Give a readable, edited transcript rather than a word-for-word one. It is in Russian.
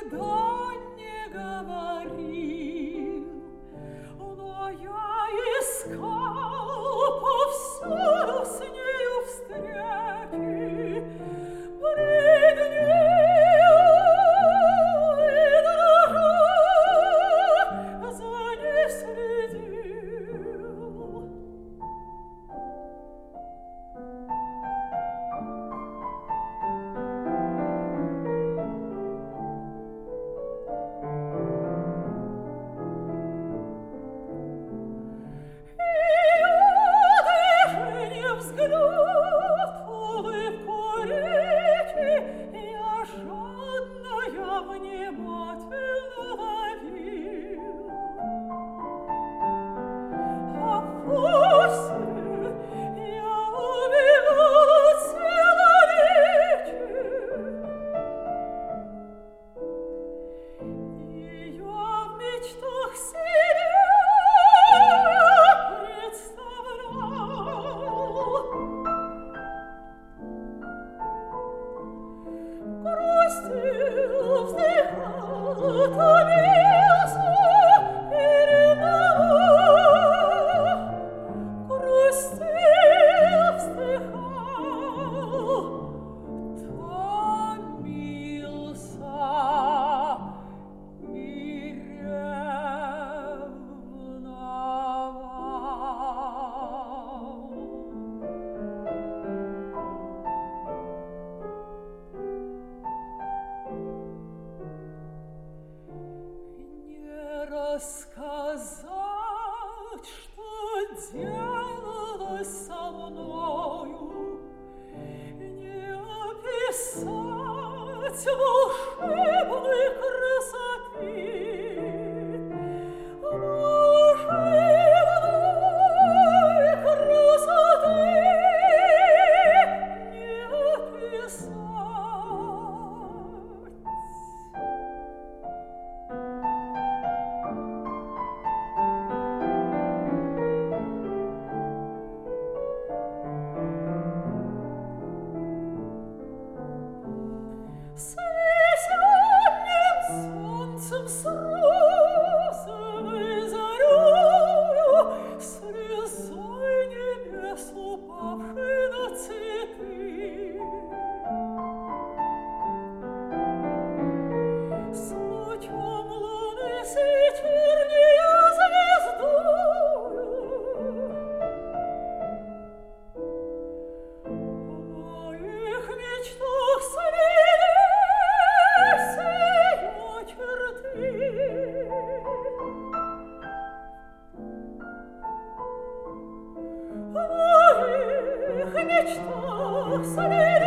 никогда не говорил, но я искал повсюду с нею встречи, бреднею и дрожа за ней следил. Взгляд, улыбку речи я жадно, я внимательно ловил. А после я убегал от целоречия. Ее в мечтах себе грустил, вздыхал, томился и ревновал. Грустил, вздыхал, томился и ревновал. Рассказать, что делалось со мною, не описать волшебной красоты, волшебной красоты не описать. С весенним солнцем, с розовой зарею, слезой небес упавшей на цветы, с лучом луны, с вечернею звездою, в моих мечтах снились ее черты. В моих мечтах снились